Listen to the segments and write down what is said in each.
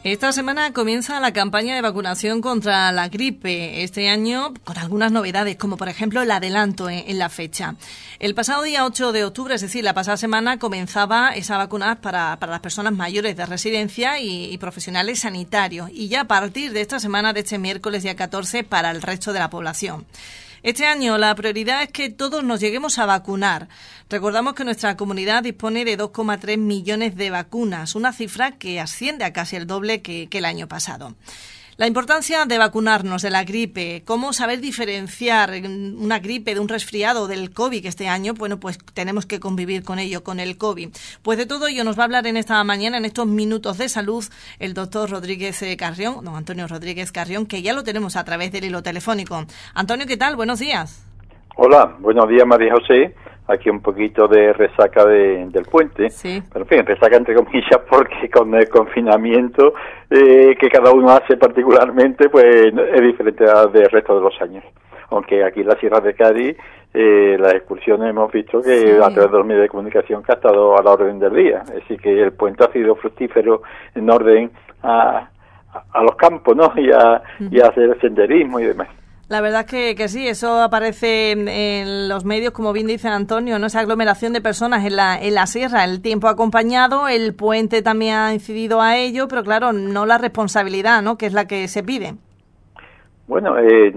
Esta semana comienza la campaña de vacunación contra la gripe, este año con algunas novedades, como por ejemplo el adelanto en la fecha. El pasado día 8 de octubre, es decir, la pasada semana, comenzaba esa vacuna para las personas mayores de residencia y profesionales sanitarios, y ya a partir de esta semana, de este miércoles día 14, para el resto de la población. Este año la prioridad es que todos nos lleguemos a vacunar. Recordamos que nuestra comunidad dispone de 2,3 millones de vacunas, una cifra que asciende a casi el doble que el año pasado. La importancia de vacunarnos de la gripe, cómo saber diferenciar una gripe de un resfriado del COVID, que este año, bueno, pues tenemos que convivir con ello, con el COVID. Pues de todo ello nos va a hablar en esta mañana, en estos minutos de salud, el doctor Rodríguez Carrión, don Antonio Rodríguez Carrión, que ya lo tenemos a través del hilo telefónico. Antonio, ¿qué tal? Buenos días. Hola, buenos días, María José. Aquí un poquito de resaca del puente, sí. Pero en fin, resaca entre comillas porque con el confinamiento que cada uno hace particularmente, pues es diferente del resto de los años. Aunque aquí en la Sierra de Cádiz, las excursiones hemos visto que a través de los medios de comunicación que ha estado a la orden del día. Es decir, que el puente ha sido fructífero en orden a los campos, ¿no? Y a hacer senderismo y demás. La verdad es que sí, eso aparece en los medios, como bien dice Antonio, ¿no? Esa aglomeración de personas en la sierra, el tiempo acompañado, el puente también ha incidido a ello, pero claro, no la responsabilidad, ¿no? Que es la que se pide. Bueno,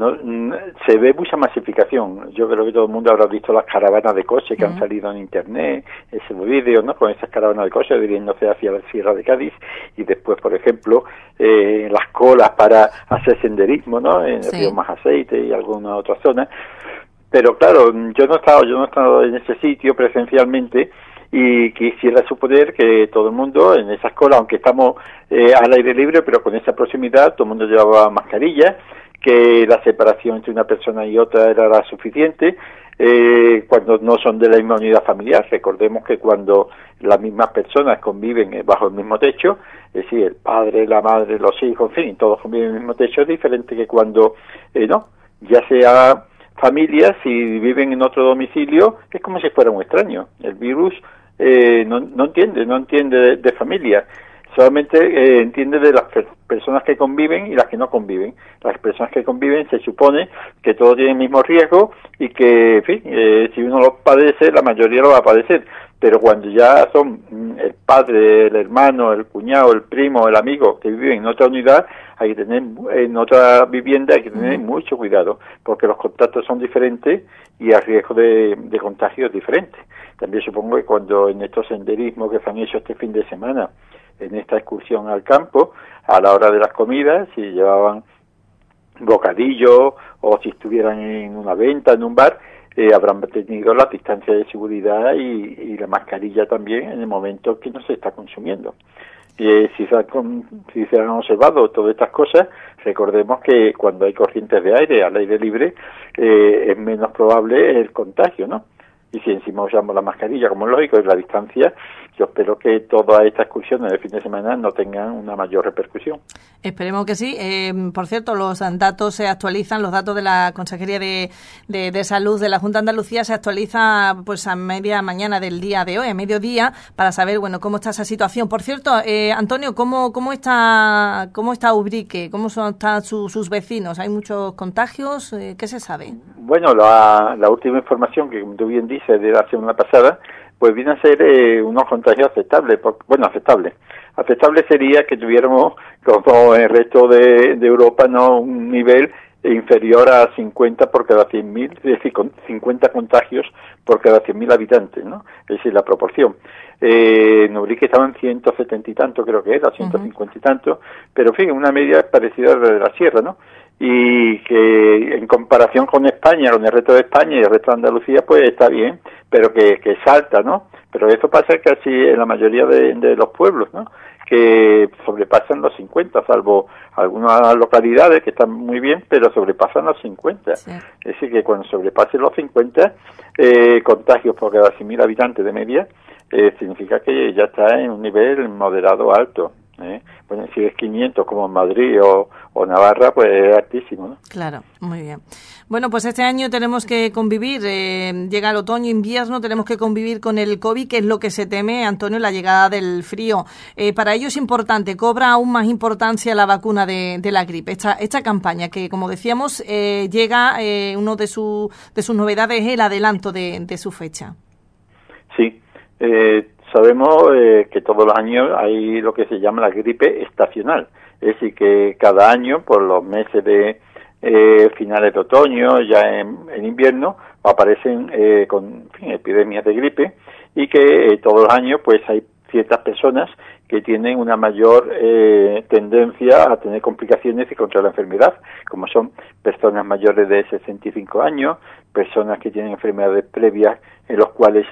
se ve mucha masificación. Yo creo que todo el mundo habrá visto las caravanas de coches que han salido en internet, ese vídeo, ¿no? Con esas caravanas de coches dirigiéndose hacia la Sierra de Cádiz, y después, por ejemplo, las colas para hacer senderismo, ¿no? En el río Majaceite y alguna otra zona. Pero claro, yo no he estado en ese sitio presencialmente, y quisiera suponer que todo el mundo en esas colas, aunque estamos al aire libre, pero con esa proximidad, todo el mundo llevaba mascarilla, que la separación entre una persona y otra era la suficiente, cuando no son de la misma unidad familiar. Recordemos que cuando las mismas personas conviven bajo el mismo techo, es decir, el padre, la madre, los hijos, en fin, todos conviven en el mismo techo, es diferente que cuando ya sea familias, si viven en otro domicilio, es como si fuera un extraño. El virus no entiende de familia. Solamente entiende de las personas que conviven y las que no conviven. Las personas que conviven se supone que todos tienen el mismo riesgo y que, en fin, si uno lo padece, la mayoría lo va a padecer. Pero cuando ya son el padre, el hermano, el cuñado, el primo, el amigo que viven en otra unidad, hay que tener, en otra vivienda hay que tener mucho cuidado, porque los contactos son diferentes y el riesgo de contagio es diferente. También supongo que cuando en estos senderismos que se han hecho este fin de semana, en esta excursión al campo, a la hora de las comidas, si llevaban bocadillos o si estuvieran en una venta, en un bar, habrán tenido la distancia de seguridad y la mascarilla también en el momento que no se está consumiendo. Si se han observado todas estas cosas, recordemos que cuando hay corrientes de aire al aire libre, es menos probable el contagio, ¿no? Y si encima usamos la mascarilla, como es lógico, es la distancia, yo espero que todas estas excursiones de fin de semana no tengan una mayor repercusión. Esperemos que sí. Por cierto, los datos se actualizan, los datos de la Consejería de Salud de la Junta de Andalucía se actualizan pues a media mañana del día de hoy, a mediodía, para saber bueno cómo está esa situación. Por cierto, Antonio, ¿cómo está Ubrique? ¿Cómo están sus vecinos? ¿Hay muchos contagios? ¿Qué se sabe? Bueno, la última información que, como tú bien dices, de la semana pasada, pues viene a ser unos contagios aceptables. Aceptables. Aceptable sería que tuviéramos, como el resto de Europa, no un nivel inferior a 50 por cada 100.000, es decir, con 50 contagios por cada 100.000 habitantes, ¿no? Es decir, la proporción. En Ubrique estaban 170 y tanto, creo que era, 150 y tanto, pero en fin, una media parecida a la de la sierra, ¿no? Y que en comparación con España, con el resto de España y el resto de Andalucía, pues está bien, pero que salta, ¿no? Pero eso pasa casi en la mayoría de los pueblos, ¿no? Que sobrepasan los 50, salvo algunas localidades que están muy bien, pero sobrepasan los 50. Sí. Es decir, que cuando sobrepasen los 50 contagios por cada 100.000 habitantes de media, significa que ya está en un nivel moderado alto. Bueno, si es 500 como en Madrid o Navarra, pues es altísimo, ¿no? Claro, muy bien. Bueno, pues este año tenemos que convivir, llega el otoño, invierno, tenemos que convivir con el COVID, que es lo que se teme, Antonio, la llegada del frío. Para ello es importante, cobra aún más importancia la vacuna de la gripe. Esta campaña que, como decíamos, llega, uno de sus novedades es el adelanto de su fecha. Sí, sabemos que todos los años hay lo que se llama la gripe estacional, es decir, que cada año, por los meses de finales de otoño, ya en invierno, aparecen con epidemias de gripe y que todos los años pues hay ciertas personas que tienen una mayor tendencia a tener complicaciones y contra la enfermedad, como son personas mayores de 65 años, personas que tienen enfermedades previas en los cuales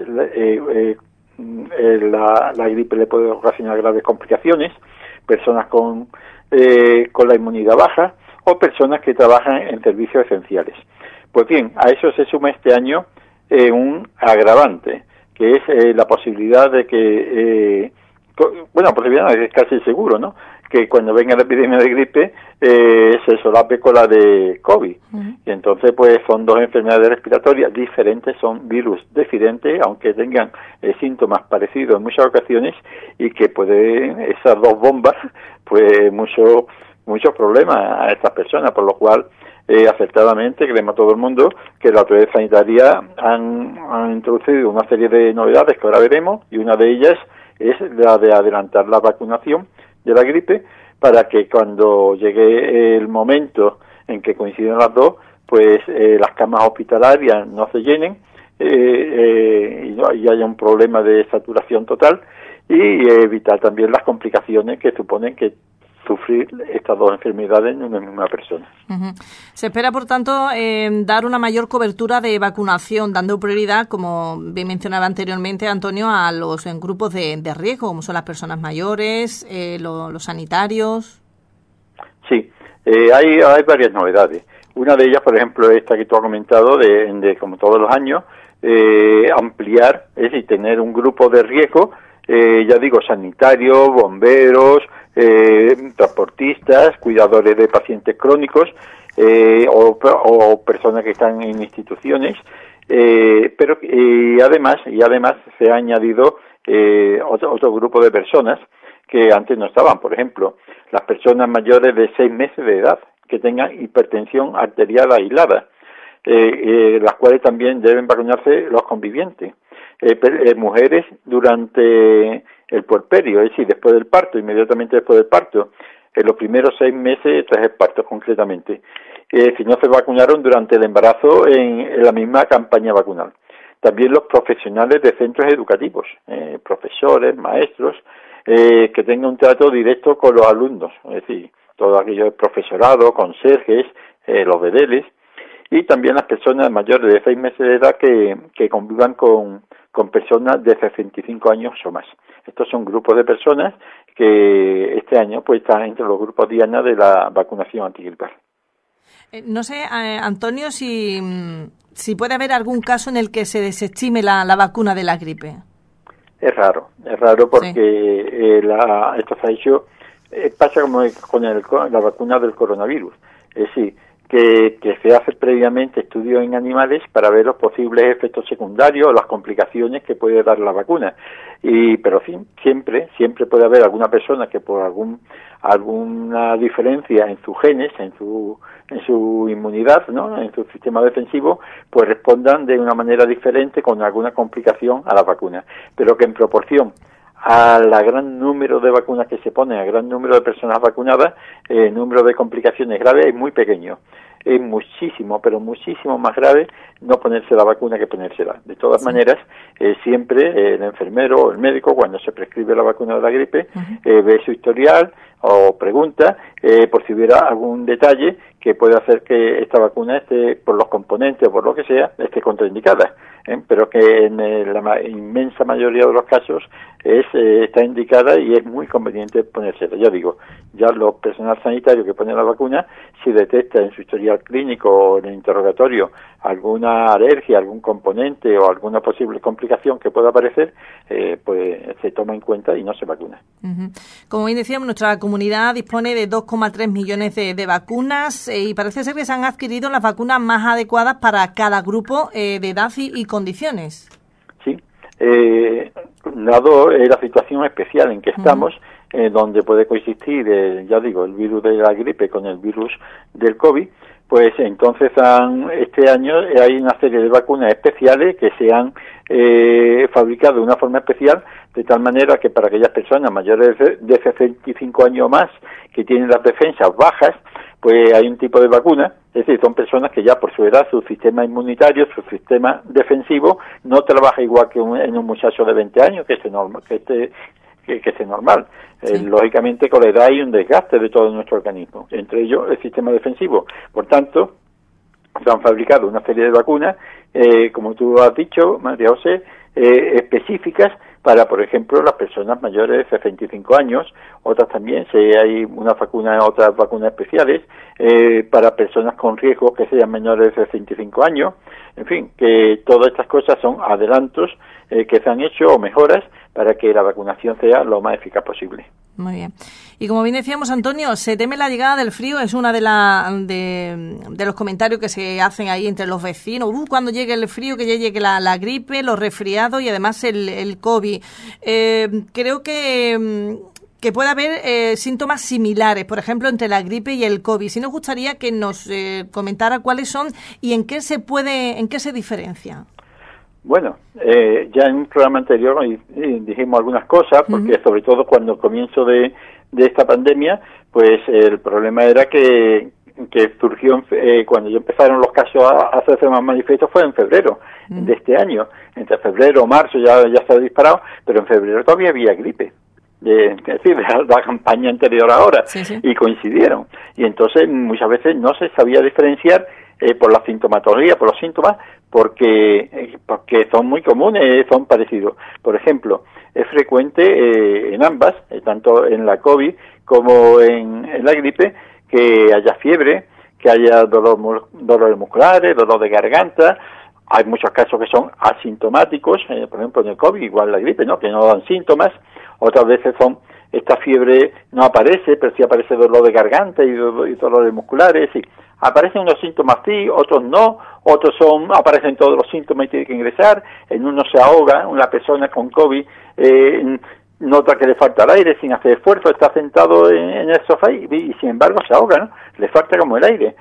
la gripe le puede ocasionar graves complicaciones, personas con la inmunidad baja o personas que trabajan en servicios esenciales. Pues bien, a eso se suma este año un agravante, que es la posibilidad de que, posibilidad no, es casi seguro, ¿no?, que cuando venga la epidemia de gripe se solape con la de COVID. Y entonces pues son dos enfermedades respiratorias diferentes, son virus diferentes, aunque tengan síntomas parecidos en muchas ocasiones, y que pueden, esas dos bombas, pues muchos problemas a estas personas, por lo cual acertadamente creemos todo el mundo que la autoridad sanitaria han introducido una serie de novedades que ahora veremos, y una de ellas es la de adelantar la vacunación de la gripe para que cuando llegue el momento en que coinciden las dos, pues las camas hospitalarias no se llenen y haya un problema de saturación total, y evitar también las complicaciones que suponen que sufrir estas dos enfermedades en una misma persona. Se espera, por tanto, dar una mayor cobertura de vacunación, dando prioridad, como bien mencionaba anteriormente Antonio, a los grupos de riesgo, como son las personas mayores, los sanitarios. Sí, hay varias novedades. Una de ellas, por ejemplo, esta que tú has comentado, de como todos los años, ampliar, es decir, tener un grupo de riesgo, ya digo, sanitarios, bomberos, transportistas, cuidadores de pacientes crónicos o personas que están en instituciones, pero además se ha añadido otro grupo de personas que antes no estaban. Por ejemplo, las personas mayores de 6 meses de edad que tengan hipertensión arterial aislada, las cuales también deben vacunarse los convivientes. Mujeres durante el puerperio, es decir, después del parto, inmediatamente después del parto, en los primeros 6 meses tras el parto concretamente, si no se vacunaron durante el embarazo en la misma campaña vacunal. También los profesionales de centros educativos, profesores, maestros, que tengan un trato directo con los alumnos, es decir, todo aquello de profesorado, conserjes, los bedeles, y también las personas mayores de 6 meses de edad que convivan con personas de 65 años o más. Estos son grupos de personas que este año pues están entre los grupos diana de la vacunación antigripal. No sé, Antonio, si puede haber algún caso en el que se desestime la vacuna de la gripe. Es raro porque sí. Esto se ha hecho, pasa como con la vacuna del coronavirus, es decir, que se hace previamente estudios en animales para ver los posibles efectos secundarios o las complicaciones que puede dar la vacuna. Pero siempre puede haber alguna persona que por alguna diferencia en sus genes, en su inmunidad, ¿no?, en su sistema defensivo, pues respondan de una manera diferente con alguna complicación a la vacuna. Pero que en proporción al gran número de vacunas que se ponen, al gran número de personas vacunadas, el número de complicaciones graves es muy pequeño. Es muchísimo, pero muchísimo más grave no ponerse la vacuna que ponérsela. De todas maneras, siempre el enfermero o el médico, cuando se prescribe la vacuna de la gripe, ve su historial o pregunta por si hubiera algún detalle que puede hacer que esta vacuna esté, por los componentes o por lo que sea, esté contraindicada. Pero que en la inmensa mayoría de los casos está indicada y es muy conveniente ponérsela. Ya digo, ya los personal sanitarios que ponen la vacuna, si detecta en su historial historial clínico o en el interrogatorio alguna alergia, algún componente o alguna posible complicación que pueda aparecer, pues se toma en cuenta y no se vacuna. Como bien decíamos, nuestra comunidad dispone de 2,3 millones de vacunas y parece ser que se han adquirido las vacunas más adecuadas para cada grupo de edad y condiciones. Sí, dado la situación especial en que estamos, donde puede coexistir, ya digo, el virus de la gripe con el virus del COVID, pues entonces este año hay una serie de vacunas especiales que se han fabricado de una forma especial, de tal manera que para aquellas personas mayores de 65 años o más que tienen las defensas bajas, pues hay un tipo de vacuna, es decir, son personas que ya por su edad, su sistema inmunitario, su sistema defensivo, no trabaja igual que en un muchacho de 20 años, que es normal. Sí. Lógicamente, con la edad hay un desgaste de todo nuestro organismo, entre ellos el sistema defensivo. Por tanto, se han fabricado una serie de vacunas, como tú has dicho, María José, específicas para, por ejemplo, las personas mayores de 65 años, otras también, hay otras vacunas especiales para personas con riesgo que sean menores de 65 años, en fin, que todas estas cosas son adelantos que se han hecho o mejoras para que la vacunación sea lo más eficaz posible. Muy bien. Y como bien decíamos, Antonio, se teme la llegada del frío, es una de los comentarios que se hacen ahí entre los vecinos. Cuando llegue el frío, que ya llegue la gripe, los resfriados y además el COVID. Creo que puede haber síntomas similares, por ejemplo, entre la gripe y el COVID. Sí nos gustaría que nos comentara cuáles son y en qué se diferencia. Bueno, ya en un programa anterior dijimos algunas cosas, porque sobre todo cuando comienzo de esta pandemia, pues el problema era que surgió cuando ya empezaron los casos a hacerse más manifiestos fue en febrero de este año. Entre febrero o marzo ya se ha disparado, pero en febrero todavía había gripe. Es decir, de la campaña anterior ahora, sí. Y coincidieron. Y entonces muchas veces no se sabía diferenciar por la sintomatología, por los síntomas, porque son muy comunes, son parecidos. Por ejemplo, es frecuente en ambas, tanto en la COVID como en la gripe, que haya fiebre, que haya dolores musculares, dolor de garganta. Hay muchos casos que son asintomáticos, por ejemplo en el COVID, igual la gripe, ¿no?, que no dan síntomas. Otras veces esta fiebre no aparece, pero sí aparece dolor de garganta y dolores musculares. Sí. Aparecen unos síntomas sí, otros no, aparecen todos los síntomas y tiene que ingresar. En uno se ahoga, una persona con COVID nota que le falta el aire sin hacer esfuerzo, está sentado en el sofá y sin embargo se ahoga, ¿no? Le falta como el aire.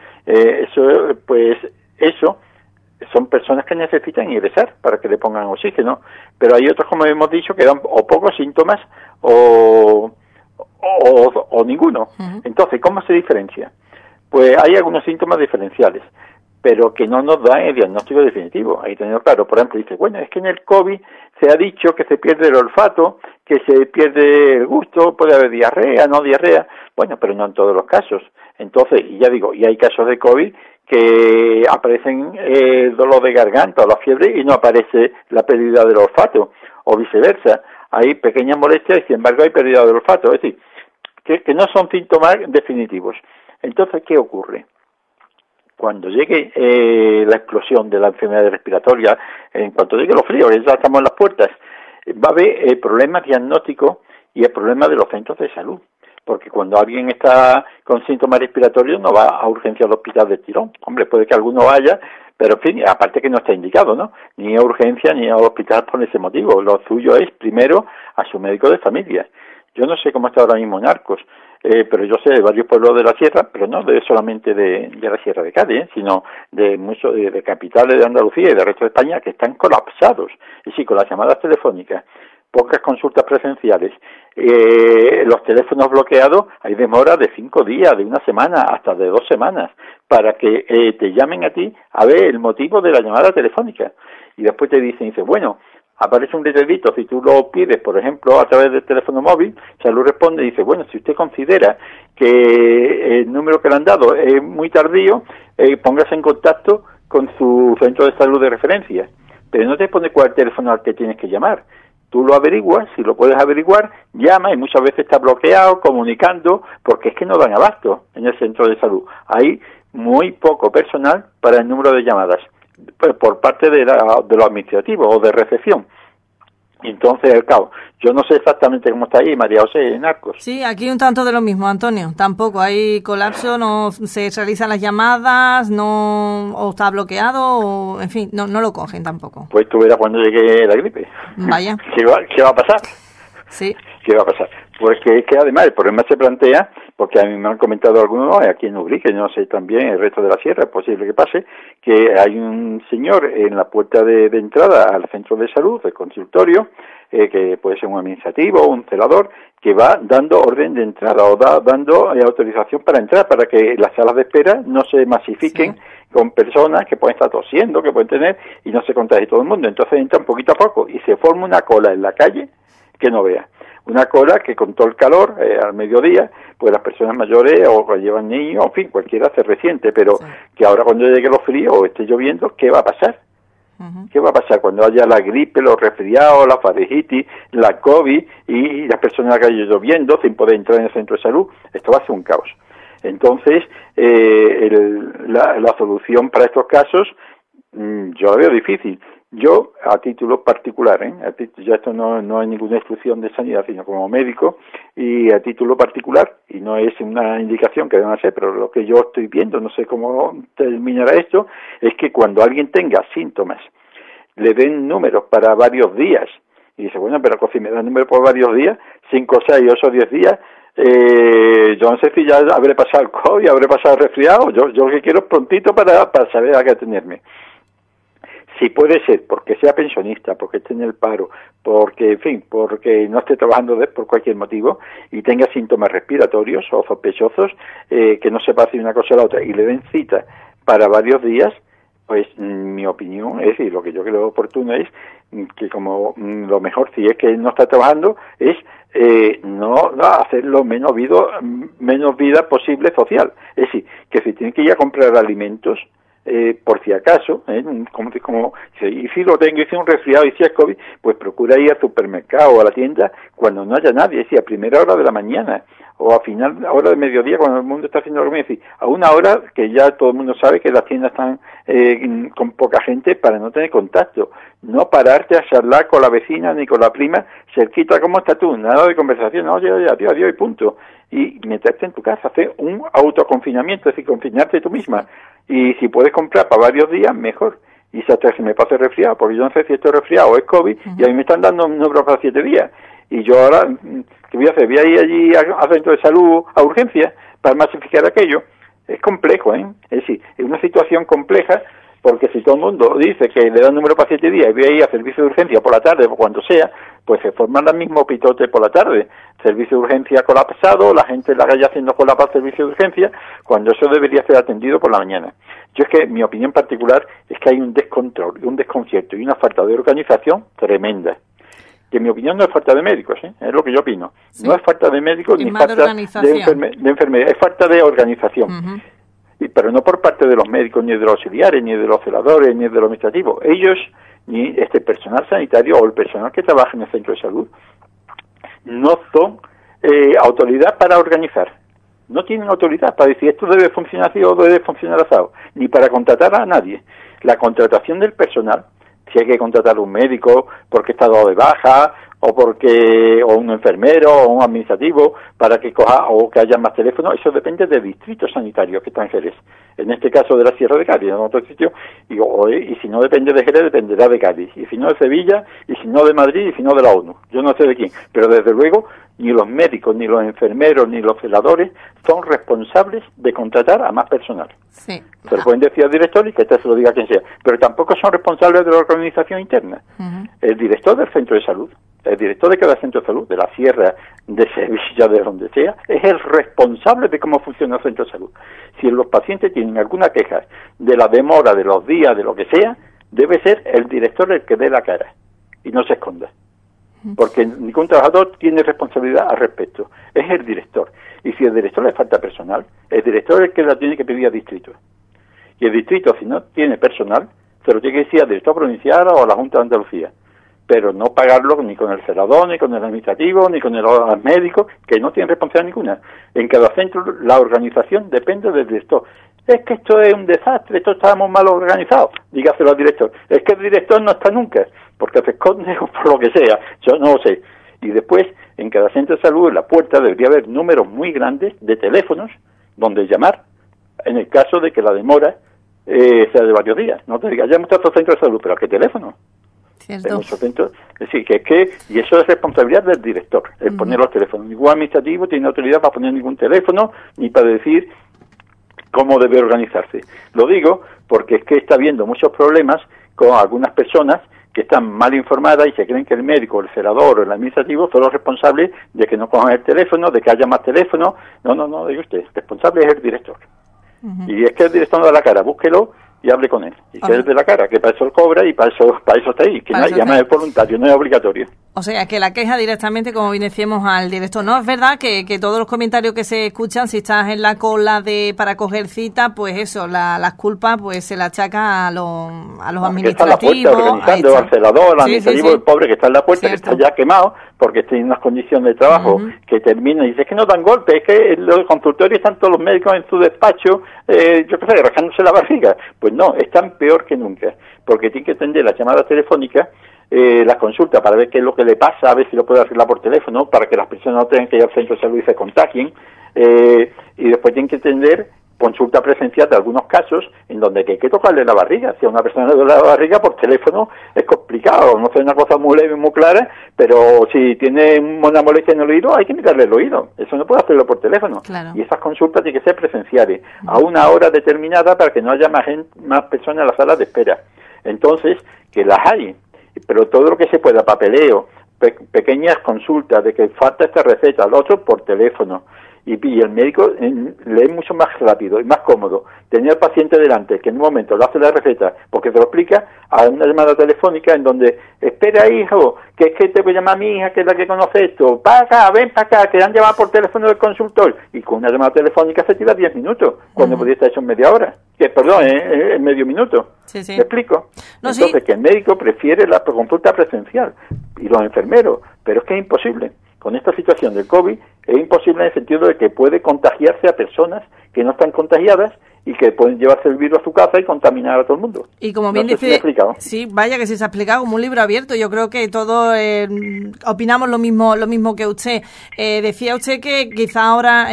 Eso son personas que necesitan ingresar para que le pongan oxígeno, pero hay otros, como hemos dicho, que dan o pocos síntomas o ninguno. Entonces, ¿cómo se diferencia? Pues hay algunos síntomas diferenciales, pero que no nos dan el diagnóstico definitivo. Ahí tenemos claro, por ejemplo, dice, bueno, es que en el COVID se ha dicho que se pierde el olfato, que se pierde el gusto, puede haber diarrea, no diarrea. Bueno, pero no en todos los casos. Entonces, y ya digo, y hay casos de COVID que aparecen dolor de garganta o la fiebre y no aparece la pérdida del olfato, o viceversa. Hay pequeñas molestias y sin embargo hay pérdida del olfato. Es decir, que no son síntomas definitivos. Entonces, ¿qué ocurre? Cuando llegue la explosión de la enfermedad respiratoria, en cuanto llegue los fríos, ya estamos en las puertas, va a haber problemas diagnósticos y el problema de los centros de salud. Porque cuando alguien está con síntomas respiratorios no va a urgencia al hospital de tirón. Hombre, puede que alguno vaya, pero en fin, aparte que no está indicado, ¿no? Ni a urgencia ni a hospital por ese motivo. Lo suyo es primero a su médico de familia. Yo no sé cómo está ahora mismo en Arcos, pero yo sé de varios pueblos de la sierra, pero no solamente de la Sierra de Cádiz, sino de muchos de capitales de Andalucía y del resto de España que están colapsados. Y sí, con las llamadas telefónicas, pocas consultas presenciales, los teléfonos bloqueados, hay demora de 5 días, de 1 semana, hasta de 2 semanas, para que te llamen a ti a ver el motivo de la llamada telefónica. Y después te dicen, bueno, aparece un letrerito, si tú lo pides, por ejemplo, a través del teléfono móvil, Salud responde y dice, bueno, si usted considera que el número que le han dado es muy tardío, póngase en contacto con su centro de salud de referencia. Pero no te pone cuál es el teléfono al que tienes que llamar. Tú lo averiguas, si lo puedes averiguar, llama y muchas veces está bloqueado, comunicando, porque es que no dan abasto en el centro de salud. Hay muy poco personal para el número de llamadas por parte de lo administrativo o de recepción. Entonces, al cabo, yo no sé exactamente cómo está ahí, María José, en Arcos. Sí, aquí un tanto de lo mismo, Antonio. Tampoco hay colapso, no se realizan las llamadas, no, o está bloqueado, o en fin, no lo cogen tampoco. Pues tú verás cuando llegue la gripe. Vaya. ¿Qué va a pasar? Sí. ¿Qué va a pasar? Pues que además el problema se plantea, porque a mí me han comentado algunos aquí en Ubrique, no sé también el resto de la sierra, es posible que pase, que hay un señor en la puerta de entrada al centro de salud, del consultorio, que puede ser un administrativo o un celador, que va dando orden de entrada o dando autorización para entrar, para que las salas de espera no se masifiquen con personas que pueden estar tosiendo, que pueden tener, y no se contagie todo el mundo. Entonces entran poquito a poco y se forma una cola en la calle que no vea. Una cola que con todo el calor, al mediodía, pues las personas mayores o que llevan niños, en fin, cualquiera se resiente, pero que ahora cuando llegue los fríos o esté lloviendo, ¿qué va a pasar? ¿Qué va a pasar cuando haya la gripe, los resfriados, la faringitis, la COVID y las personas en la calle lloviendo sin poder entrar en el centro de salud? Esto va a ser un caos. Entonces, la solución para estos casos, yo la veo difícil. Yo, a título particular, ya esto no hay ninguna instrucción de sanidad, sino como médico, y a título particular, y no es una indicación que deben hacer, pero lo que yo estoy viendo, no sé cómo terminará esto, es que cuando alguien tenga síntomas, le den números para varios días, y dice, bueno, pero si me dan números por varios días, 5, 6, 8, 10 días, yo no sé si ya habré pasado el COVID, habré pasado el resfriado, yo lo que quiero es prontito para saber a qué atenerme. Si puede ser porque sea pensionista, porque esté en el paro, porque, en fin, porque no esté trabajando por cualquier motivo y tenga síntomas respiratorios o sospechosos, que no sepa si una cosa o la otra y le den cita para varios días, pues mi opinión es, y lo que yo creo oportuno es que como lo mejor, si es que no está trabajando, es no hacer lo menos vida posible social. Es decir, que si tiene que ir a comprar alimentos, por si acaso, y si lo tengo, y si un resfriado, y si es COVID, pues procura ir al supermercado o a la tienda cuando no haya nadie, es decir, a primera hora de la mañana o a final hora de mediodía cuando el mundo está haciendo lo mismo, es decir, a una hora que ya todo el mundo sabe que las tiendas están con poca gente para no tener contacto, no pararte a charlar con la vecina ni con la prima cerquita, ¿cómo estás tú? Nada de conversación, no, oye, adiós, y punto. Y meterte en tu casa, hacer un autoconfinamiento, es decir, confinarte tú misma. Y si puedes comprar para varios días, mejor. Y si hasta se me pase resfriado, porque yo no sé si esto es resfriado o es COVID, y a mí me están dando un número para 7 días. Y yo ahora, ¿qué voy a hacer? Voy a ir allí al centro de salud a urgencias para masificar aquello. Es complejo, ¿eh? Es decir, es una situación compleja, porque si todo el mundo dice que le da un número para 7 días y voy a ir a servicio de urgencia por la tarde o cuando sea, pues se forman los mismos pitotes por la tarde. Servicio de urgencia colapsado, la gente en la calle haciendo cola para servicio de urgencia, cuando eso debería ser atendido por la mañana. Yo es que mi opinión particular es que hay un descontrol, un desconcierto y una falta de organización tremenda. Que mi opinión no es falta de médicos, es lo que yo opino. Sí. No es falta de médicos ni falta de enfermedad, es falta de organización. Pero no por parte de los médicos, ni de los auxiliares, ni de los celadores, ni de los administrativos. Ellos, ni este personal sanitario o el personal que trabaja en el centro de salud, no son autoridad para organizar. No tienen autoridad para decir esto debe funcionar así o debe funcionar así, ni para contratar a nadie. La contratación del personal, si hay que contratar a un médico porque está dado de baja, o un enfermero o un administrativo para que coja o que haya más teléfonos, eso depende de distritos sanitarios que están en Jerez. En este caso de la Sierra de Cádiz, en otro sitio, y si no depende de Jerez, dependerá de Cádiz, y si no de Sevilla, y si no de Madrid, y si no de la ONU. Yo no sé de quién, pero desde luego ni los médicos, ni los enfermeros, ni los celadores son responsables de contratar a más personal. Sí. Se lo pueden decir al director y que se lo diga a quien sea, pero tampoco son responsables de la organización interna. El director del centro de salud, el director de cada centro de salud, de la Sierra, de Sevilla, de donde sea, es el responsable de cómo funciona el centro de salud. Si los pacientes tienen alguna queja de la demora, de los días, de lo que sea, debe ser el director el que dé la cara y no se esconda. Porque ningún trabajador tiene responsabilidad al respecto. Es el director. Y si el director le falta personal, el director es el que la tiene que pedir al distrito. Y el distrito, si no tiene personal, se lo tiene que decir al director provincial o a la Junta de Andalucía. pero no pagarlo ni con el celador, ni con el administrativo, ni con el médico, que no tienen responsabilidad ninguna. En cada centro la organización depende del director. Es que esto es un desastre, esto estamos mal organizados, dígaselo al director. Es que el director no está nunca, porque se esconde o por lo que sea, yo no lo sé. Y después, en cada centro de salud, en la puerta debería haber números muy grandes de teléfonos donde llamar, en el caso de que la demora sea de varios días. No te digas, ya hemos estado en centro de salud, pero ¿a qué teléfono? Cierto. Es decir, y eso es responsabilidad del director, el poner los teléfonos. Ningún administrativo tiene autoridad para poner ningún teléfono, ni para decir cómo debe organizarse. Lo digo porque es que está habiendo muchos problemas con algunas personas que están mal informadas y se creen que el médico, el celador o el administrativo son los responsables de que no cojan el teléfono, de que haya más teléfono. No, diga usted, el responsable es el director. Y es que el director no da la cara, búsquelo y hable con él. Y que es de la cara, que para eso él cobra y para eso está ahí, que llama es voluntario, no es obligatorio. O sea, que la queja directamente, como bien decíamos, al director. No, es verdad que todos los comentarios que se escuchan, si estás en la cola para coger cita, pues eso, las culpas pues se la achaca a los administrativos. Que está en la puerta organizando, al celador, al administrativo, el pobre que está en la puerta, cierto, que está ya quemado, porque está en unas condiciones de trabajo que termina y dice, es que no dan golpes, es que en los consultorios están todos los médicos en su despacho, yo qué sé, rascándose la barriga. Pues no, están peor que nunca, porque tienen que atender las llamadas telefónicas, las consultas para ver qué es lo que le pasa, a ver si lo puede arreglar por teléfono, para que las personas no tengan que ir al centro de salud y se contagien, y después tienen que atender consulta presencial de algunos casos en donde hay que tocarle la barriga. Si a una persona le duele la barriga por teléfono es complicado, no es una cosa muy leve, muy clara, pero si tiene una molestia en el oído hay que mirarle el oído, eso no puede hacerlo por teléfono. Claro. Y esas consultas tienen que ser presenciales, a una hora determinada para que no haya más personas en la sala de espera. Entonces, que las hay, pero todo lo que se pueda, papeleo, pequeñas consultas de que falta esta receta, al otro por teléfono. Y el médico le es mucho más rápido y más cómodo tener al paciente delante, que en un momento le hace la receta, porque te lo explica, a una llamada telefónica en donde, espera hijo, que es que te voy a llamar a mi hija, que es la que conoce esto, ven para acá, que han llamado por teléfono del consultor, y con una llamada telefónica se tira 10 minutos, cuando podría estar hecho en media hora, en medio minuto. Sí. ¿Me explico? No, entonces, que el médico prefiere la consulta presencial, y los enfermeros, pero es que es imposible. Con esta situación del COVID es imposible en el sentido de que puede contagiarse a personas que no están contagiadas y que pueden llevarse el virus a su casa y contaminar a todo el mundo. Y como bien dice, sí, vaya que sí se ha explicado como un libro abierto. Yo creo que todos opinamos lo mismo que usted. Decía usted que quizá ahora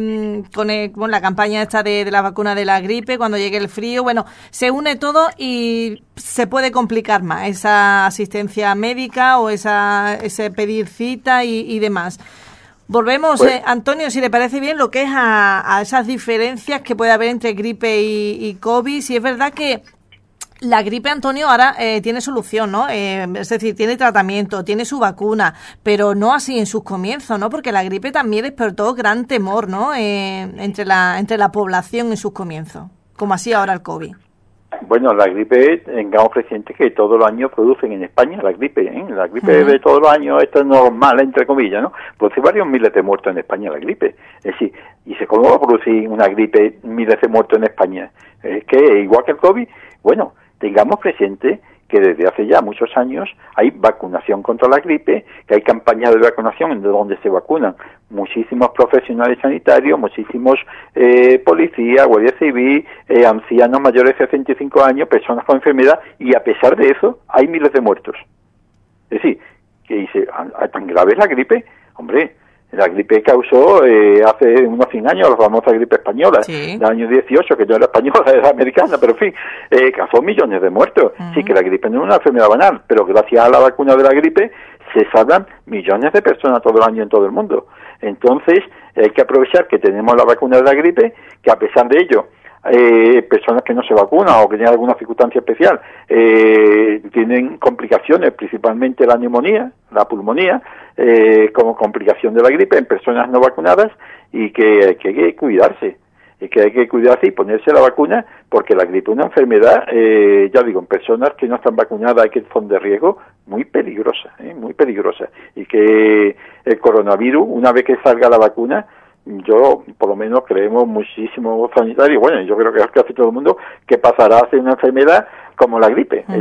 con la campaña esta de la vacuna de la gripe, cuando llegue el frío, bueno, se une todo y se puede complicar más esa asistencia médica o ese pedir cita y demás. Volvemos, pues, Antonio, si le parece bien, lo que es a esas diferencias que puede haber entre gripe y COVID. Si es verdad que la gripe, Antonio, ahora tiene solución, ¿no? Es decir, tiene tratamiento, tiene su vacuna, pero no así en sus comienzos, ¿no? Porque la gripe también despertó gran temor, ¿no? Entre la población en sus comienzos, como así ahora el COVID. Bueno, la gripe, tengamos presente que todos los años producen en España la gripe, La gripe de todos los años, esto es normal, entre comillas, ¿no? Produce varios miles de muertos en España la gripe. Es decir, ¿y cómo va a producir una gripe miles de muertos en España? Es que, igual que el COVID, bueno, tengamos presente que desde hace ya muchos años hay vacunación contra la gripe, que hay campañas de vacunación en donde se vacunan muchísimos profesionales sanitarios, muchísimos policías, guardia civil, ancianos mayores de 65 años, personas con enfermedad, y a pesar de eso hay miles de muertos. Es decir, que dice, ¿tan grave es la gripe? Hombre, la gripe causó hace unos 100 años la famosa gripe española, del año 18, que no era española, era americana, pero en fin, causó millones de muertos. Sí, que la gripe no es una enfermedad banal, pero gracias a la vacuna de la gripe se salvan millones de personas todo el año en todo el mundo. Entonces, hay que aprovechar que tenemos la vacuna de la gripe, que a pesar de ello, personas que no se vacunan o que tienen alguna circunstancia especial tienen complicaciones, principalmente la neumonía, la pulmonía, como complicación de la gripe en personas no vacunadas, y que hay que cuidarse, y ponerse la vacuna, porque la gripe es una enfermedad, ya digo, en personas que no están vacunadas y que son de riesgo, muy peligrosa, y que el coronavirus, una vez que salga la vacuna, yo, por lo menos, creemos muchísimo sanitarios, bueno, yo creo que casi todo el mundo, que pasará a ser una enfermedad como la gripe. Es decir,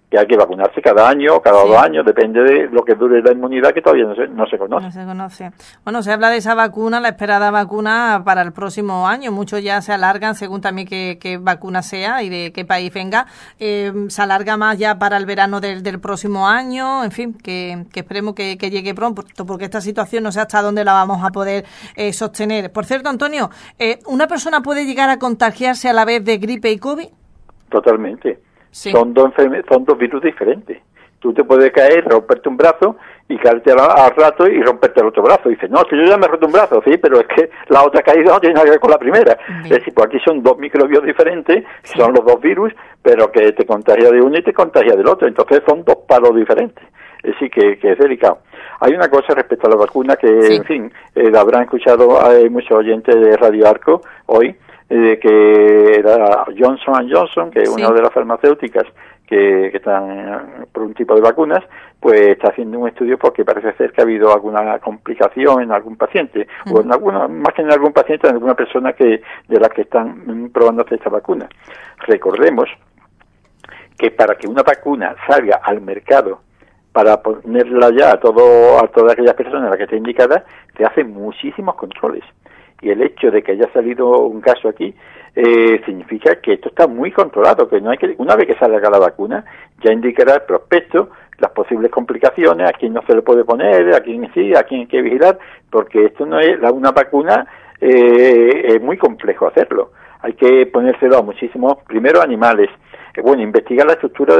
que hay que vacunarse cada año o cada 2 años, depende de lo que dure la inmunidad, que todavía no se conoce. No se conoce. Bueno, se habla de esa vacuna, la esperada vacuna para el próximo año. Muchos ya se alargan según también qué vacuna sea y de qué país venga. Se alarga más ya para el verano del próximo año. En fin, que esperemos que llegue pronto, porque esta situación no sé hasta dónde la vamos a poder sostener. Por cierto, Antonio, ¿una persona puede llegar a contagiarse a la vez de gripe y COVID? Totalmente. Sí. Son dos virus diferentes. Tú te puedes caer, romperte un brazo y caerte al rato y romperte el otro brazo. Y dices, no, que yo ya me he roto un brazo, sí, pero es que la otra caída no tiene nada que ver con la primera. Bien. Es decir, pues aquí son 2 microbios diferentes, son los 2 virus, pero que te contagia de uno y te contagia del otro. Entonces son 2 palos diferentes. Es decir, que es delicado. Hay una cosa respecto a la vacuna que, en fin, la habrán escuchado muchos oyentes de Radio Arco hoy, que era Johnson & Johnson, que es una de las farmacéuticas que están por un tipo de vacunas, pues está haciendo un estudio porque parece ser que ha habido alguna complicación en algún paciente, o en alguna, más que en algún paciente, en alguna persona de las que están probando esta vacuna. Recordemos que para que una vacuna salga al mercado, para ponerla ya a todas aquellas personas a las que está indicada, se hacen muchísimos controles. Y el hecho de que haya salido un caso aquí significa que esto está muy controlado, que no hay que, una vez que salga la vacuna, ya indicará el prospecto, las posibles complicaciones, a quién no se le puede poner, a quién sí, a quién hay que vigilar, porque esto no es una vacuna, es muy complejo hacerlo. Hay que ponérselo a muchísimos, primero animales, investigar la estructura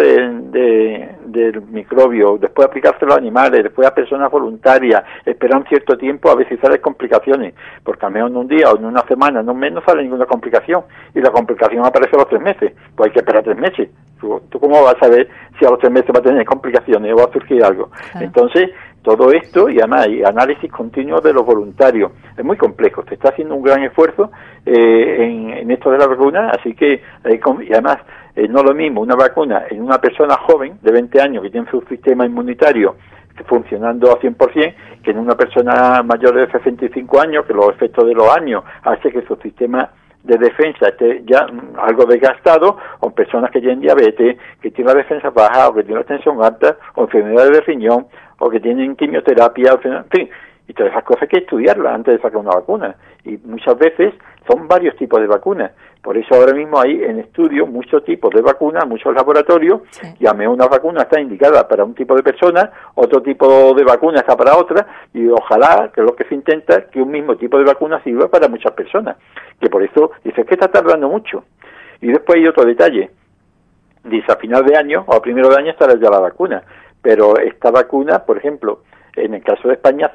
del microbio, después aplicárselo a animales, después a personas voluntarias, esperar un cierto tiempo a ver si salen complicaciones, porque a lo mejor en un día o en una semana, en un mes no sale ninguna complicación, y la complicación aparece a los 3 meses, pues hay que esperar 3 meses. ¿Tú cómo vas a saber si a los 3 meses va a tener complicaciones o va a surgir algo? Claro. Entonces, todo esto, y además hay análisis continuo de los voluntarios. Es muy complejo, se está haciendo un gran esfuerzo en esto de la vacuna, así que, y además, no lo mismo una vacuna en una persona joven de 20 años que tiene su sistema inmunitario funcionando a 100%, que en una persona mayor de 65 años, que los efectos de los años hace que su sistema de defensa esté ya algo desgastado, o personas que tienen diabetes, que tienen la defensa baja, o que tienen la tensión alta, o enfermedades de riñón, o que tienen quimioterapia, en fin, y todas esas cosas hay que estudiarlas antes de sacar una vacuna, y muchas veces son varios tipos de vacunas. Por eso ahora mismo hay en estudio muchos tipos de vacunas, muchos laboratorios, y a lo mejor una vacuna está indicada para un tipo de persona, otro tipo de vacuna está para otra, y ojalá, que es lo que se intenta, que un mismo tipo de vacuna sirva para muchas personas. Que por eso dice que está tardando mucho. Y después hay otro detalle. Dice, a final de año, o a primero de año estará ya la vacuna. Pero esta vacuna, por ejemplo, en el caso de España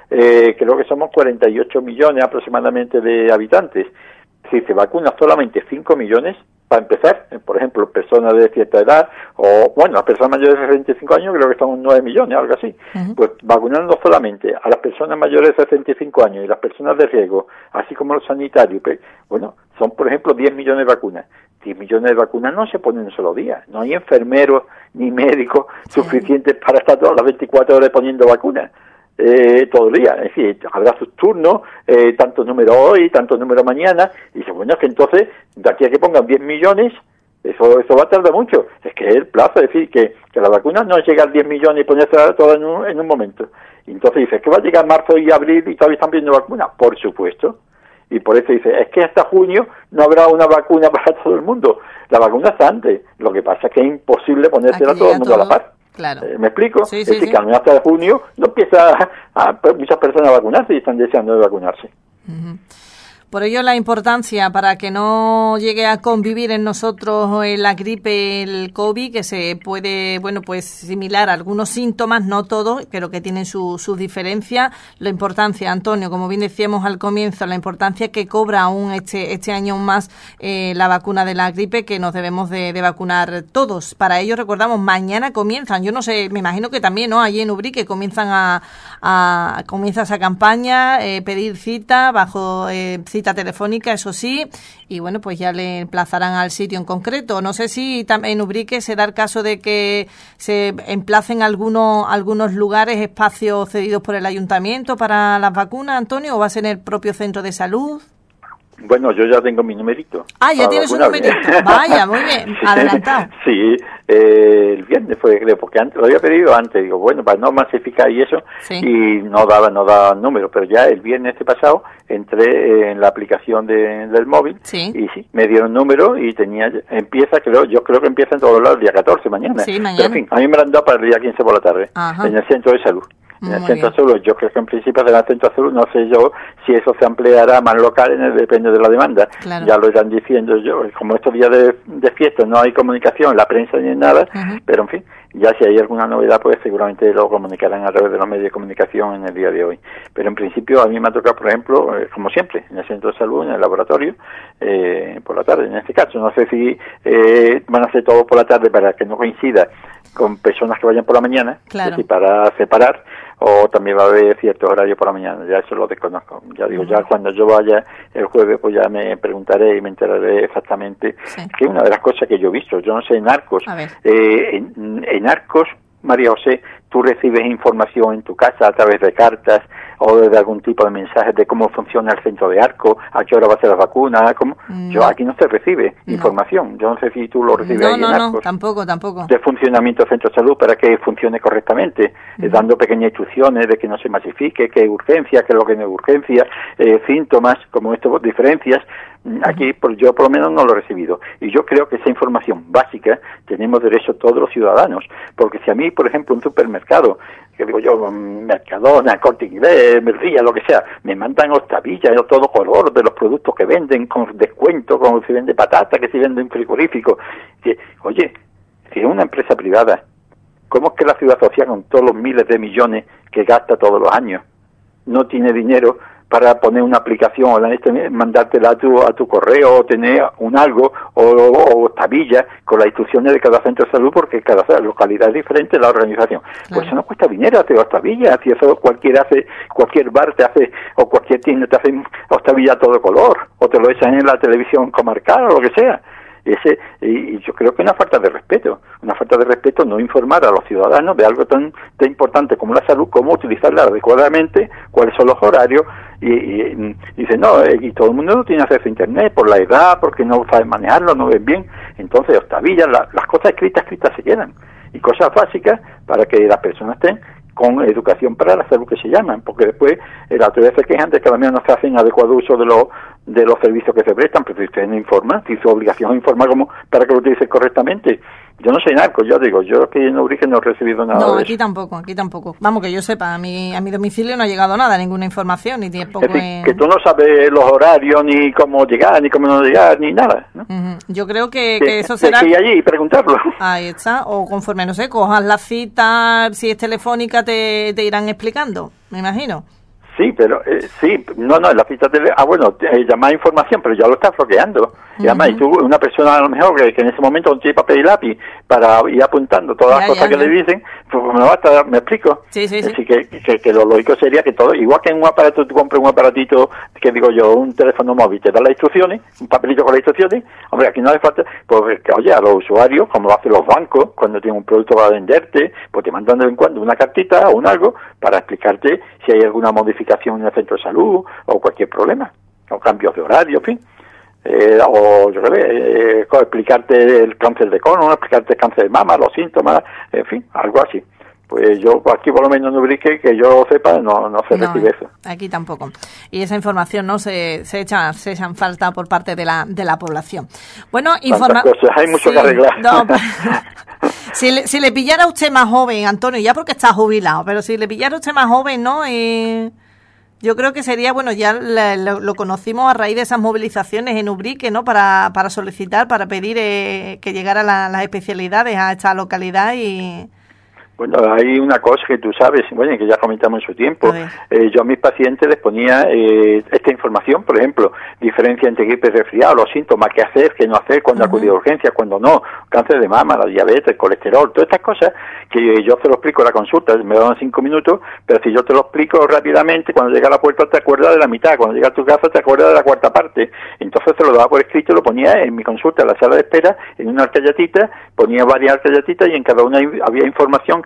creo que somos 48 millones aproximadamente de habitantes. Si se vacuna solamente 5 millones, para empezar, por ejemplo, personas de cierta edad, o las personas mayores de 65 años, creo que son 9 millones, algo así. Pues vacunando solamente a las personas mayores de 65 años y las personas de riesgo, así como los sanitarios, son, por ejemplo, 10 millones de vacunas. 10 millones de vacunas no se ponen en un solo día. No hay enfermeros ni médicos suficientes para estar todas las 24 horas poniendo vacunas. Todo el día, es decir, habrá sus turnos, tantos números hoy, tantos números mañana, y dice, es que entonces, de aquí a que pongan 10 millones, eso va a tardar mucho, es que es el plazo, es decir, que la vacuna no es llegar 10 millones y ponerse todas en un momento, y entonces dice, ¿es que va a llegar marzo y abril y todavía están pidiendo vacuna? Por supuesto, y por eso dice, es que hasta junio no habrá una vacuna para todo el mundo, la vacuna está antes, lo que pasa es que es imposible ponérsela a todo el mundo a la par. Claro. ¿Me explico? Sí, es decir, que hasta junio no empieza muchas personas a vacunarse y están deseando de vacunarse. Uh-huh. Por ello la importancia para que no llegue a convivir en nosotros la gripe, el COVID, que se puede, similar a algunos síntomas, no todos, pero que tienen sus diferencias. La importancia, Antonio, como bien decíamos al comienzo, la importancia que cobra aún este año aún más la vacuna de la gripe, que nos debemos de vacunar todos. Para ello, recordamos, mañana comienzan, yo no sé, me imagino que también, ¿no? Allí en Ubrique comienza esa campaña, pedir cita bajo cita telefónica, eso sí, y pues ya le emplazarán al sitio en concreto. No sé si en Ubrique se da el caso de que se emplacen algunos lugares, espacios cedidos por el ayuntamiento para las vacunas, Antonio, o va a ser en el propio centro de salud. Bueno, yo ya tengo mi numerito. Ah, ya tienes un numerito. Vaya, muy bien, adelantado. Sí, el viernes fue, creo, porque antes, lo había pedido antes, digo, bueno, para no masificar y eso, y no daba número, pero ya el viernes pasado entré en la aplicación del móvil, y sí, me dieron número y yo creo que empieza en todos lados el día 14, mañana. Sí, mañana. Pero en fin, a mí me lo han dado para el día 15 por la tarde, en el centro de salud. En el centro de salud, yo creo que en principio será el centro de salud, no sé yo si eso se ampliará a más locales, depende de la demanda. Claro. Ya lo irán diciendo yo, como estos días de fiesta no hay comunicación, la prensa ni nada, pero en fin, ya si hay alguna novedad, pues seguramente lo comunicarán a través de los medios de comunicación en el día de hoy. Pero en principio a mí me ha tocado, por ejemplo, como siempre, en el centro de salud, en el laboratorio, por la tarde, en este caso. No sé si van a hacer todo por la tarde para que no coincida con personas que vayan por la mañana, claro, es decir, para separar, o también va a haber ciertos horarios por la mañana, ya eso lo desconozco. Ya digo, ya cuando yo vaya el jueves, pues ya me preguntaré y me enteraré exactamente, que es una de las cosas que yo he visto. Yo no sé, en Arcos, en Arcos, María José, tú recibes información en tu casa a través de cartas o de algún tipo de mensajes de cómo funciona el centro de Arcos, a qué hora va a ser la vacuna, cómo. Yo aquí no se recibe información. Yo no sé si tú lo recibes ahí en Arcos. No, tampoco. De funcionamiento del centro de salud para que funcione correctamente, dando pequeñas instrucciones de que no se masifique, que hay urgencia, que es lo que no es urgencia, síntomas, como esto, diferencias. Aquí yo por lo menos no lo he recibido, y yo creo que esa información básica tenemos derecho todos los ciudadanos, porque si a mí, por ejemplo, un supermercado, que digo yo, Mercadona, Corte Inglés, Merría, lo que sea, me mandan octavillas de todo color de los productos que venden con descuento, como si vende patata, que si venden frigorífico, oye, si es una empresa privada, ¿cómo es que la ciudad social, con todos los miles de millones que gasta todos los años, no tiene dinero para poner una aplicación o mandártela a tu correo, o tener un algo o tablillas con las instrucciones de cada centro de salud, porque cada localidad es diferente la organización? Claro. Pues eso no cuesta dinero, hacer tablillas, si eso cualquier bar te hace, o cualquier tienda te hace tablillas a todo color, o te lo echan en la televisión comarcal o lo que sea. Y yo creo que es una falta de respeto no informar a los ciudadanos de algo tan importante como la salud, cómo utilizarla adecuadamente, cuáles son los horarios, y dicen, no, y todo el mundo no tiene acceso a internet por la edad, porque no saben manejarlo, no ven bien. Entonces, octavillas, las cosas escritas se quedan, y cosas básicas para que las personas estén con educación para la salud, que se llaman, porque después las autoridades se quejan de que a lo mejor no se hacen adecuado uso de los servicios que se prestan, pero si ustedes no informan, si su obligación es informar como para que lo utilicen correctamente. Yo no soy narco, yo digo, yo aquí en Ubrique no he recibido nada. No, aquí tampoco. Vamos, que yo sepa, a mi domicilio no ha llegado nada, ninguna información, ni tampoco. Es decir, que tú no sabes los horarios, ni cómo llegar, ni cómo no llegar, ni nada, ¿no? Yo creo que eso será... que ir allí y preguntarlo. Ahí está, o conforme, no sé, cojas la cita, si es telefónica te irán explicando, me imagino. Sí, pero la cita llamar información, pero ya lo estás bloqueando. Y además, y tú, una persona a lo mejor que en ese momento no tiene papel y lápiz para ir apuntando todas las cosas que le dicen, pues me explico. Sí. Así que lo lógico sería que todo, igual que en un aparato, tú compras un aparatito, que digo yo, un teléfono móvil, te da las instrucciones, un papelito con las instrucciones. Hombre, aquí no hace falta, pues que, oye, a los usuarios, como lo hacen los bancos, cuando tienen un producto para venderte, pues te mandan de vez en cuando una cartita o un algo para explicarte si hay alguna modificación en el centro de salud, o cualquier problema, o cambios de horario, en fin. O yo explicarte el cáncer de colon, explicarte el cáncer de mama, los síntomas, en fin, algo así. Pues yo aquí por lo menos en Ubrique, que yo sepa, no se recibe eso. Aquí tampoco. Y esa información no se echan falta por parte de la población. Bueno, hay mucho que arreglar. Si le pillara a usted más joven, Antonio, ya porque está jubilado, pero si le pillara a usted más joven, ¿no? Yo creo que sería, bueno, ya lo conocimos a raíz de esas movilizaciones en Ubrique, ¿no? Para solicitar, para pedir que llegaran las especialidades a esta localidad y... Bueno, hay una cosa que tú sabes, bueno, que ya comentamos en su tiempo. Yo a mis pacientes les ponía esta información, por ejemplo, diferencia entre gripe y resfriado, los síntomas, qué hacer, qué no hacer, cuando acudir a urgencias, cuando no, cáncer de mama, la diabetes, colesterol, todas estas cosas que yo te lo explico en la consulta, me dan 5 minutos, pero si yo te lo explico rápidamente, cuando llega a la puerta te acuerdas de la mitad, cuando llega a tu casa te acuerdas de la cuarta parte. Entonces te lo daba por escrito, lo ponía en mi consulta, en la sala de espera, en una alcayatita, ponía varias alcayatitas y en cada una había información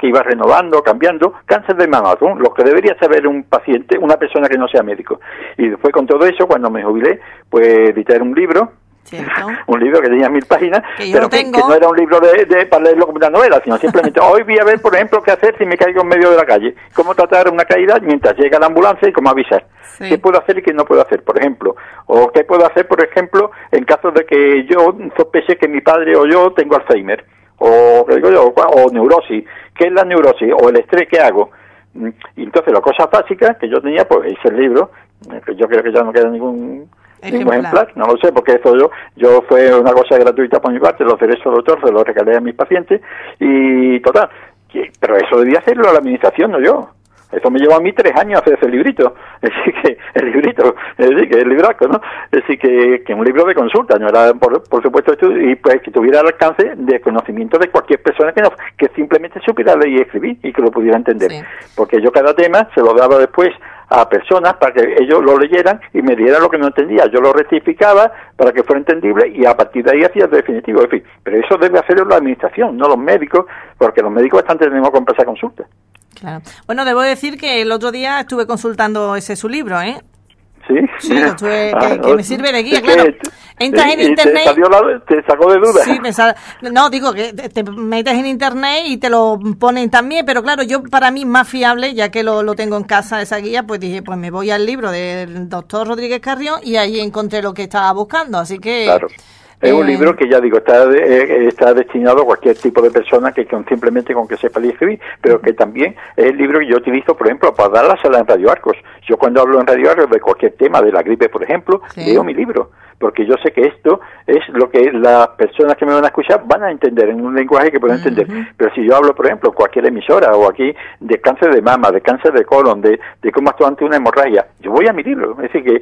que iba renovando, cambiando, cáncer de mama, lo que debería saber un paciente, una persona que no sea médico. Y después con todo eso, cuando me jubilé, pues edité un libro. ¿Cierto? Un libro que tenía 1000 páginas, pero que no era un libro para leerlo como una novela, sino simplemente hoy voy a ver, por ejemplo, qué hacer si me caigo en medio de la calle, cómo tratar una caída mientras llega la ambulancia y cómo avisar, qué puedo hacer y qué no puedo hacer, por ejemplo, o qué puedo hacer, por ejemplo, en caso de que yo sospeche que mi padre o yo tengo Alzheimer, o neurosis, ¿qué es la neurosis? O el estrés, ¿qué hago? Y entonces las cosas básicas que yo tenía, pues hice el libro, que yo creo que ya no queda ningún ejemplar, no lo sé, porque eso yo fue una cosa gratuita por mi parte, los derechos de autor se los regalé a mis pacientes, y total, pero eso debía hacerlo la administración, no yo. Eso me llevó a mí 3 años hacer ese librito. Es decir, que el libraco, ¿no? Es decir, que un libro de consulta, no era, por supuesto, y pues que tuviera el alcance de conocimiento de cualquier persona que simplemente supiera leer y escribir y que lo pudiera entender. Sí. Porque yo cada tema se lo daba después a personas para que ellos lo leyeran y me dieran lo que no entendía. Yo lo rectificaba para que fuera entendible y a partir de ahí hacía el definitivo. En fin, pero eso debe hacerlo la administración, no los médicos, porque los médicos bastante tenemos que comprar esa consulta. Claro. Bueno, debo decir que el otro día estuve consultando su libro, ¿eh? Sí, que me sirve de guía, claro. Entras en internet. ¿Te sacó de dudas? Sí, no, digo que te metes en internet y te lo ponen también, pero claro, yo para mí más fiable, ya que lo tengo en casa esa guía, pues dije, pues me voy al libro del doctor Rodríguez Carrión y ahí encontré lo que estaba buscando, así que. Claro. Es un libro que ya digo, está destinado a cualquier tipo de persona que simplemente con que sepa leer y escribir, pero que también es el libro que yo utilizo, por ejemplo, para dar la sala en Radio Arcos. Yo cuando hablo en Radio Arcos de cualquier tema, de la gripe, por ejemplo, leo mi libro, porque yo sé que esto es lo que las personas que me van a escuchar van a entender en un lenguaje que puedan entender. Pero si yo hablo, por ejemplo, en cualquier emisora o aquí de cáncer de mama, de cáncer de colon, de cómo actúa ante una hemorragia, yo voy a mi libro. Es decir,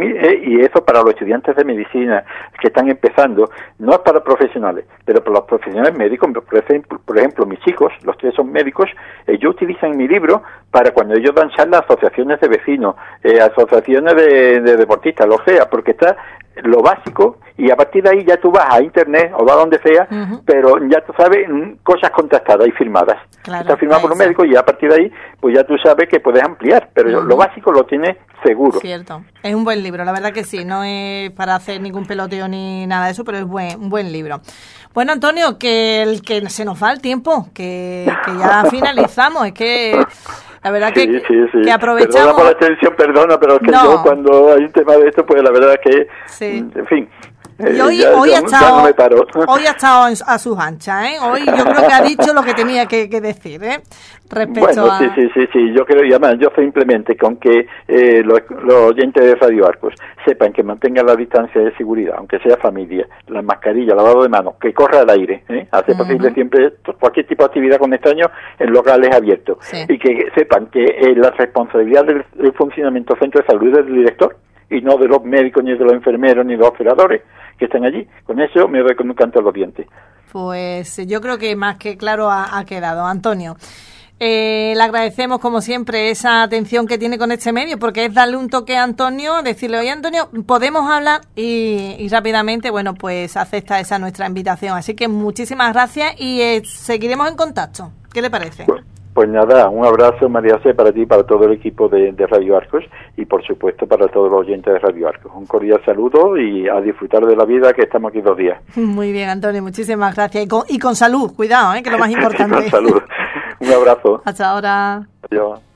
y eso para los estudiantes de medicina que están empezando, no es para profesionales, pero para los profesionales médicos, por ejemplo, mis hijos, los 3 son médicos, ellos utilizan mi libro para cuando ellos dan charlas a asociaciones de vecinos, asociaciones de deportistas, lo sea, porque está lo básico y a partir de ahí ya tú vas a internet o vas a donde sea, pero ya tú sabes cosas contrastadas y firmadas. Claro, está firmado por un médico y a partir de ahí pues ya tú sabes que puedes ampliar, pero lo básico lo tienes seguro. Cierto, es un buen libro, la verdad que sí, no es para hacer ningún peloteo ni nada de eso, pero es un buen libro. Bueno, Antonio, que se nos va el tiempo, que ya finalizamos, es que la verdad que aprovechamos. Perdona por la extensión, pero es que yo cuando hay un tema de esto, pues la verdad es que, en fin. Y hoy ha estado a sus anchas, ¿eh? Hoy yo creo que ha dicho lo que tenía que decir, ¿eh? Respecto a... Sí, yo creo, y además, yo simplemente con que los oyentes de Radio Arcos sepan que mantengan la distancia de seguridad, aunque sea familia, la mascarilla, lavado de manos, que corra al aire, hacer posible siempre cualquier tipo de actividad con extraños en locales abiertos, y que sepan que la responsabilidad del funcionamiento del centro de salud es del director, y no de los médicos, ni de los enfermeros, ni de los operadores que están allí. Con eso me doy con un canto a los dientes. Pues yo creo que más que claro ha quedado. Antonio, le agradecemos como siempre esa atención que tiene con este medio, porque es darle un toque a Antonio, decirle, oye Antonio, podemos hablar y rápidamente, bueno, pues acepta esa nuestra invitación. Así que muchísimas gracias y seguiremos en contacto. ¿Qué le parece? Pues nada, un abrazo, María C, para ti y para todo el equipo de Radio Arcos y por supuesto para todos los oyentes de Radio Arcos. Un cordial saludo y a disfrutar de la vida, que estamos aquí 2 días. Muy bien, Antonio, muchísimas gracias. Y con salud, cuidado, que es lo más importante. Con salud. Un abrazo. Hasta ahora. Adiós.